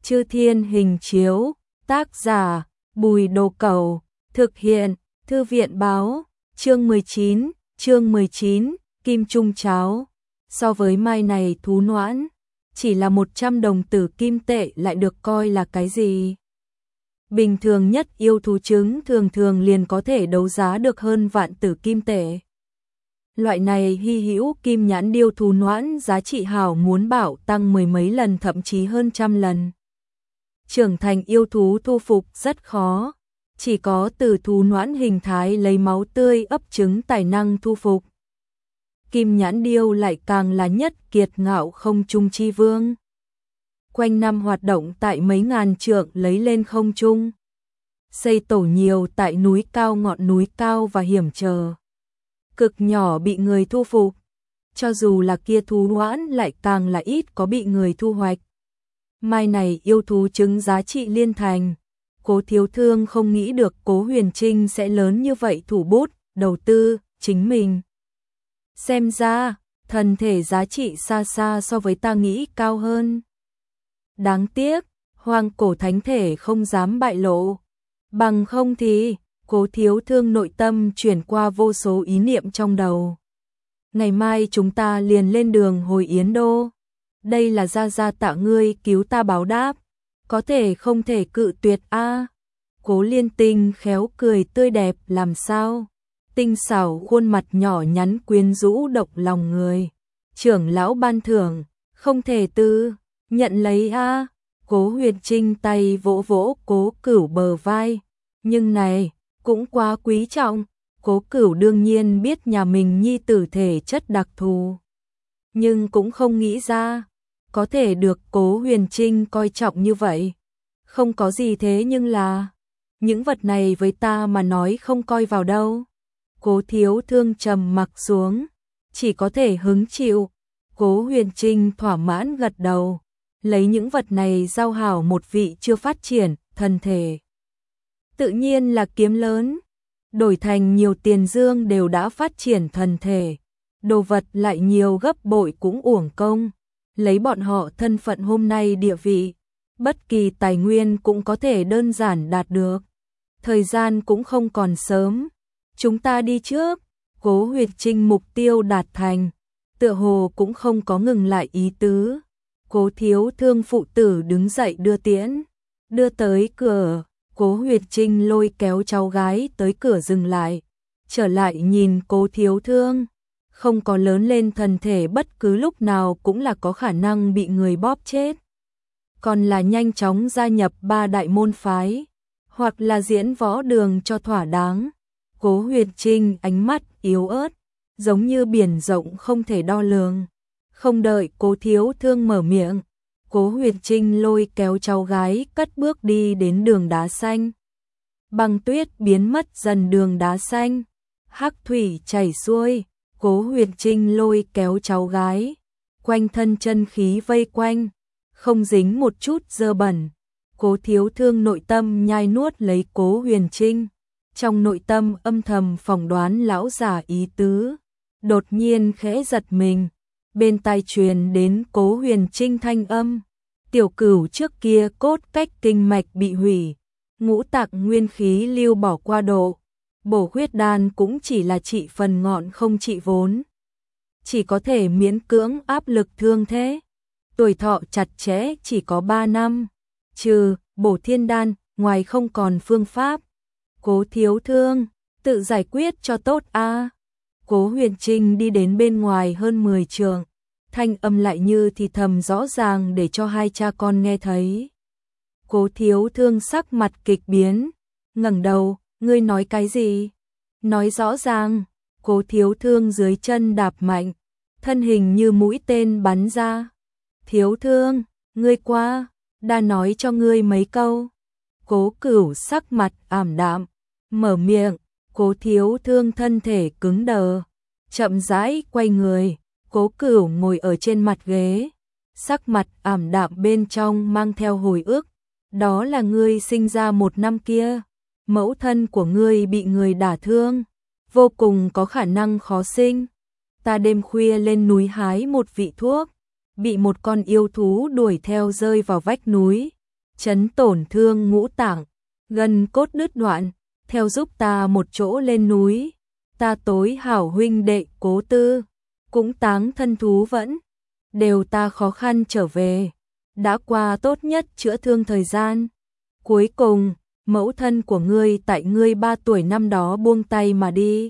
Chư Thiên Hình Chiếu, tác giả, Bùi Đồ Cẩu, thực hiện, Thư viện báo, chương 19, Kim Trung Cháo. So với mai này thú noãn, chỉ là 100 đồng tử kim tệ lại được coi là cái gì? Bình thường nhất yêu thú trứng thường liền có thể đấu giá được hơn vạn tử kim tệ. Loại này hy hữu kim nhãn điêu thú noãn giá trị hảo muốn bảo tăng mười mấy lần thậm chí hơn trăm lần. Trưởng thành yêu thú thu phục rất khó, chỉ có từ thú noãn hình thái lấy máu tươi ấp trứng tài năng thu phục. Kim nhãn điêu lại càng là nhất kiệt ngạo không trung chi vương. Quanh năm hoạt động tại mấy ngàn trượng lấy lên không trung. Xây tổ nhiều tại núi cao ngọn núi cao và hiểm trở. Cực nhỏ bị người thu phục, cho dù là kia thú noãn lại càng là ít có bị người thu hoạch. Mai này yêu thú trứng giá trị liên thành, Cố Thiếu Thương không nghĩ được Cố Huyền Trinh sẽ lớn như vậy thủ bút, đầu tư, chính mình. Xem ra, thần thể giá trị xa xa so với ta nghĩ cao hơn. Đáng tiếc, hoang cổ thánh thể không dám bại lộ. Bằng không thì, Cố Thiếu Thương nội tâm chuyển qua vô số ý niệm trong đầu. Ngày mai chúng ta liền lên đường hồi Yến Đô. Đây là gia tạ ngươi cứu ta báo đáp. Có thể không thể cự tuyệt a. Cố Liên Tinh khéo cười tươi đẹp làm sao. Tinh xảo khuôn mặt nhỏ nhắn quyến rũ động lòng người. Trưởng lão ban thưởng, không thể tư, nhận lấy a. Cố Huyền Trinh tay vỗ vỗ Cố Cửu bờ vai. Nhưng này, cũng quá quý trọng. Cố Cửu đương nhiên biết nhà mình nhi tử thể chất đặc thù. Nhưng cũng không nghĩ ra, có thể được Cố Huyền Trinh coi trọng như vậy. Không có gì thế nhưng là, những vật này với ta mà nói không coi vào đâu. Cố Thiếu Thương trầm mặc xuống, chỉ có thể hứng chịu. Cố Huyền Trinh thỏa mãn gật đầu, lấy những vật này giao hảo một vị chưa phát triển, thân thể. Tự nhiên là kiếm lớn, đổi thành nhiều tiền dương đều đã phát triển thần thể. Đồ vật lại nhiều gấp bội cũng uổng công, lấy bọn họ thân phận hôm nay địa vị, bất kỳ tài nguyên cũng có thể đơn giản đạt được. Thời gian cũng không còn sớm, chúng ta đi trước. Cố Huyền Trinh mục tiêu đạt thành, tựa hồ cũng không có ngừng lại ý tứ. Cố Thiếu Thương phụ tử đứng dậy đưa tiễn, đưa tới cửa. Cố Huyền Trinh lôi kéo cháu gái tới cửa dừng lại, trở lại nhìn Cố Thiếu Thương. Không có lớn lên thần thể bất cứ lúc nào cũng là có khả năng bị người bóp chết. Còn là nhanh chóng gia nhập 3 đại môn phái, hoặc là diễn võ đường cho thỏa đáng. Cố Huyền Trinh ánh mắt yếu ớt, giống như biển rộng không thể đo lường. Không đợi Cố Thiếu Thương mở miệng, Cố Huyền Trinh lôi kéo cháu gái cất bước đi đến đường đá xanh. Băng tuyết biến mất dần đường đá xanh, hắc thủy chảy xuôi. Cố Huyền Trinh lôi kéo cháu gái, quanh thân chân khí vây quanh, không dính một chút dơ bẩn. Cố Thiếu Thương nội tâm nhai nuốt lấy Cố Huyền Trinh, trong nội tâm âm thầm phỏng đoán lão già ý tứ. Đột nhiên khẽ giật mình, bên tai truyền đến Cố Huyền Trinh thanh âm. Tiểu Cửu trước kia cốt cách kinh mạch bị hủy, ngũ tạng nguyên khí lưu bỏ qua độ. Bổ huyết đan cũng chỉ là trị phần ngọn không trị vốn. Chỉ có thể miễn cưỡng áp lực thương thế. Tuổi thọ chặt chẽ chỉ có 3 năm. Trừ bổ thiên đan, ngoài không còn phương pháp. Cố Thiếu Thương, tự giải quyết cho tốt a. Cố Huyền Trinh đi đến bên ngoài hơn 10 trượng. Thanh âm lại như thì thầm rõ ràng để cho hai cha con nghe thấy. Cố Thiếu Thương sắc mặt kịch biến, ngẩng đầu. Ngươi nói cái gì? Nói rõ ràng. Cố Thiếu Thương dưới chân đạp mạnh, thân hình như mũi tên bắn ra. Thiếu Thương, ngươi qua, đã nói cho ngươi mấy câu. Cố Cửu sắc mặt ảm đạm, mở miệng. Cố Thiếu Thương thân thể cứng đờ, chậm rãi quay người. Cố Cửu ngồi ở trên mặt ghế, sắc mặt ảm đạm bên trong mang theo hồi ức. Đó là ngươi sinh ra 1 năm kia. Mẫu thân của ngươi bị người đả thương, vô cùng có khả năng khó sinh. Ta đêm khuya lên núi hái một vị thuốc, bị một con yêu thú đuổi theo rơi vào vách núi, chấn tổn thương ngũ tạng, gân cốt đứt đoạn, theo giúp ta một chỗ lên núi, ta tối hảo huynh đệ Cố Tư, cũng táng thân thú vẫn, đều ta khó khăn trở về, đã qua tốt nhất chữa thương thời gian. Cuối cùng, mẫu thân của ngươi tại ngươi 3 tuổi năm đó buông tay mà đi.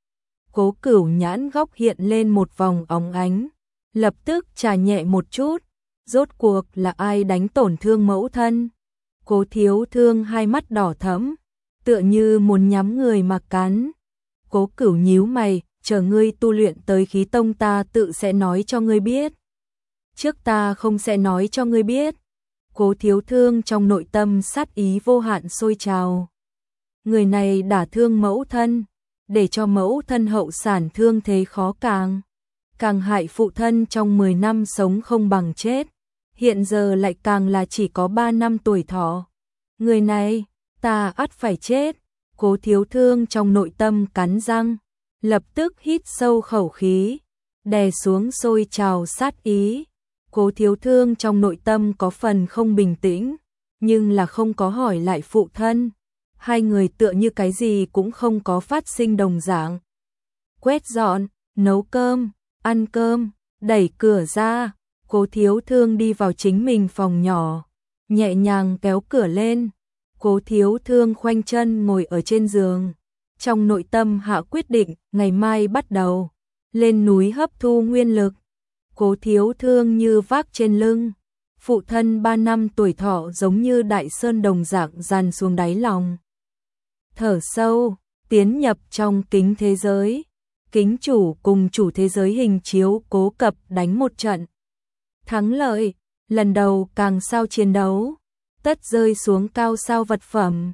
Cố Cửu nhãn góc hiện lên một vòng óng ánh, lập tức trà nhẹ một chút, rốt cuộc là ai đánh tổn thương mẫu thân? Cố Thiếu Thương hai mắt đỏ thẫm, tựa như muốn nhắm người mà cắn. Cố Cửu nhíu mày, chờ ngươi tu luyện tới khí tông ta tự sẽ nói cho ngươi biết. Trước ta không sẽ nói cho ngươi biết. Cố Thiếu Thương trong nội tâm sát ý vô hạn sôi trào. Người này đả thương mẫu thân, để cho mẫu thân hậu sản thương thế khó càng hại phụ thân trong 10 năm sống không bằng chết, hiện giờ lại càng là chỉ có 3 năm tuổi thọ. Người này, ta ắt phải chết. Cố Thiếu Thương trong nội tâm cắn răng, lập tức hít sâu khẩu khí, đè xuống sôi trào sát ý. Cố Thiếu Thương trong nội tâm có phần không bình tĩnh, nhưng là không có hỏi lại phụ thân. Hai người tựa như cái gì cũng không có phát sinh đồng dạng. Quét dọn, nấu cơm, ăn cơm, đẩy cửa ra, Cố Thiếu Thương đi vào chính mình phòng nhỏ, nhẹ nhàng kéo cửa lên. Cố Thiếu Thương khoanh chân ngồi ở trên giường, trong nội tâm hạ quyết định, ngày mai bắt đầu lên núi hấp thu nguyên lực. Cố Thiếu Thương như vác trên lưng, phụ thân 3 năm tuổi thọ giống như đại sơn đồng dạng dàn xuống đáy lòng. Thở sâu, tiến nhập trong kính thế giới. Kính chủ cùng chủ thế giới hình chiếu Cố Cập đánh một trận. Thắng lợi, lần đầu càng sao chiến đấu, tất rơi xuống cao sao vật phẩm.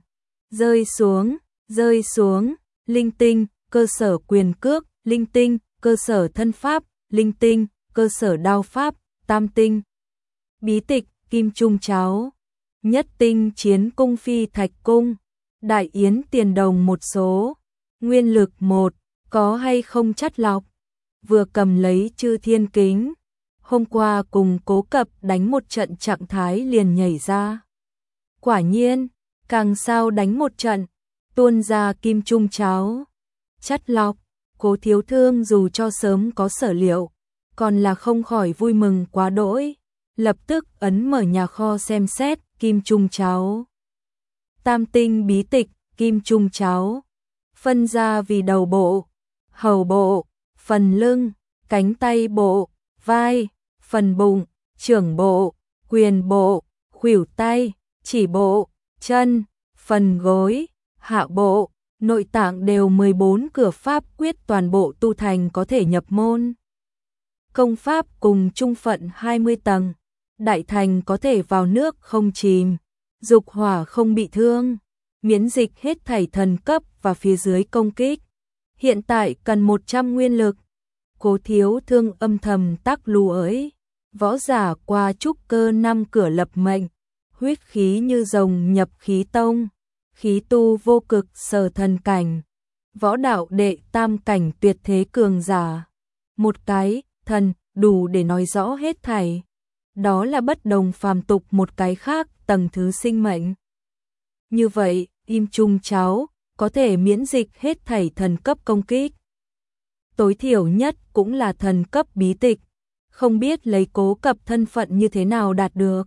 Rơi xuống, linh tinh, cơ sở quyền cước, linh tinh, cơ sở thân pháp, linh tinh, cơ sở đao pháp, tam tinh. Bí tịch, kim trung cháo, nhất tinh chiến cung phi thạch cung, đại yến tiền đồng một số, nguyên lực 1, có hay không chắt lọc. Vừa cầm lấy Chư Thiên Kính, hôm qua cùng Cố Cập đánh một trận trạng thái liền nhảy ra. Quả nhiên, càng sao đánh một trận, tuôn ra kim trung cháo. Chắt lọc, Cố Thiếu Thương dù cho sớm có sở liệu, còn là không khỏi vui mừng quá đỗi, lập tức ấn mở nhà kho xem xét kim trung cháo. Tam tinh bí tịch, kim trung cháo, phân ra vì đầu bộ, hầu bộ, phần lưng, cánh tay bộ, vai, phần bụng, trưởng bộ, quyền bộ, khuỷu tay, chỉ bộ, chân, phần gối, hạ bộ, nội tạng đều 14 cửa pháp quyết toàn bộ tu thành có thể nhập môn. Công pháp cùng trung phận 20 tầng, đại thành có thể vào nước không chìm, dục hỏa không bị thương, miễn dịch hết thảy thần cấp và phía dưới công kích. Hiện tại cần 100 nguyên lực. Cố Thiếu Thương âm thầm tắc lù ấy, võ giả qua trúc cơ 5 cửa lập mệnh, huyết khí như rồng nhập khí tông, khí tu vô cực sở thần cảnh, võ đạo đệ tam cảnh tuyệt thế cường giả. Một cái, thần, đủ để nói rõ hết thảy. Đó là bất đồng phàm tục một cái khác, tầng thứ sinh mệnh. Như vậy, im trung cháo, có thể miễn dịch hết thảy thần cấp công kích. Tối thiểu nhất cũng là thần cấp bí tịch, không biết lấy Cố Cập thân phận như thế nào đạt được.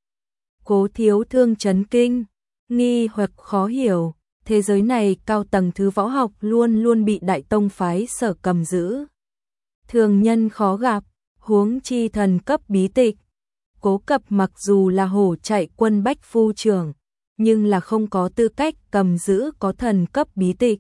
Cố Thiếu Thương chấn kinh, nghi hoặc khó hiểu, thế giới này cao tầng thứ võ học luôn luôn bị đại tông phái sở cầm giữ. Thường nhân khó gặp, huống chi thần cấp bí tịch. Cố Cập mặc dù là hổ chạy quân bách phu trưởng, nhưng là không có tư cách cầm giữ có thần cấp bí tịch.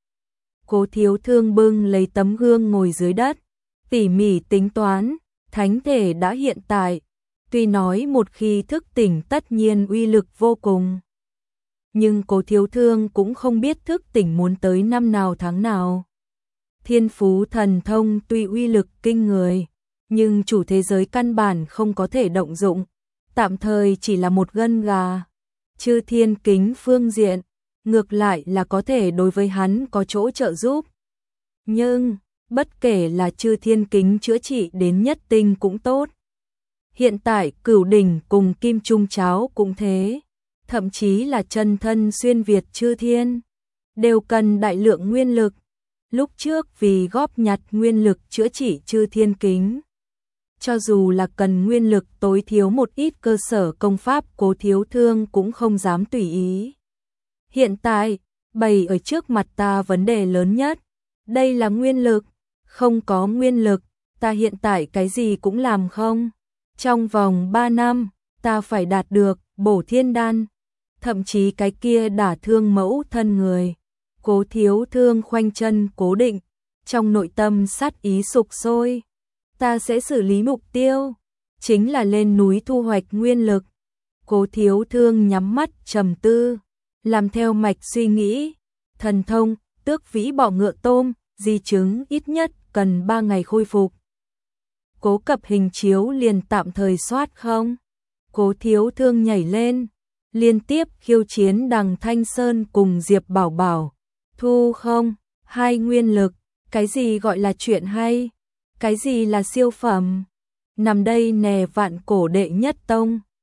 Cố Thiếu Thương bưng lấy tấm gương ngồi dưới đất, tỉ mỉ tính toán, thánh thể đã hiện tại, tuy nói một khi thức tỉnh tất nhiên uy lực vô cùng. Nhưng Cố Thiếu Thương cũng không biết thức tỉnh muốn tới năm nào tháng nào. Thiên phú thần thông tuy uy lực kinh người, nhưng chủ thế giới căn bản không có thể động dụng, tạm thời chỉ là một gân gà. Chư Thiên Kính phương diện, ngược lại là có thể đối với hắn có chỗ trợ giúp. Nhưng, bất kể là Chư Thiên Kính chữa trị đến nhất tinh cũng tốt. Hiện tại Cửu Đỉnh cùng Kim Trung Cháo cũng thế, thậm chí là chân thân xuyên Việt chư thiên, đều cần đại lượng nguyên lực. Lúc trước vì góp nhặt nguyên lực chữa trị chư thiên kính, cho dù là cần nguyên lực tối thiếu một ít cơ sở công pháp, Cố Thiếu Thương cũng không dám tùy ý. Hiện tại, bày ở trước mặt ta vấn đề lớn nhất, đây là nguyên lực, không có nguyên lực, ta hiện tại cái gì cũng làm không. Trong vòng 3 năm, ta phải đạt được Bổ Thiên Đan, thậm chí cái kia đả thương mẫu thân người. Cố Thiếu Thương khoanh chân cố định, trong nội tâm sát ý sục sôi. Ta sẽ xử lý mục tiêu, chính là lên núi thu hoạch nguyên lực. Cố Thiếu Thương nhắm mắt trầm tư, làm theo mạch suy nghĩ. Thần thông, tước vĩ bọ ngựa tôm, di chứng ít nhất cần 3 ngày khôi phục. Cố Cập hình chiếu liền tạm thời soát không? Cố Thiếu Thương nhảy lên, liên tiếp khiêu chiến Đằng Thanh Sơn cùng Diệp Bảo Bảo. Thu không, 2 nguyên lực, cái gì gọi là chuyện hay? Cái gì là siêu phẩm? Nằm đây nè Vạn Cổ đệ nhất tông.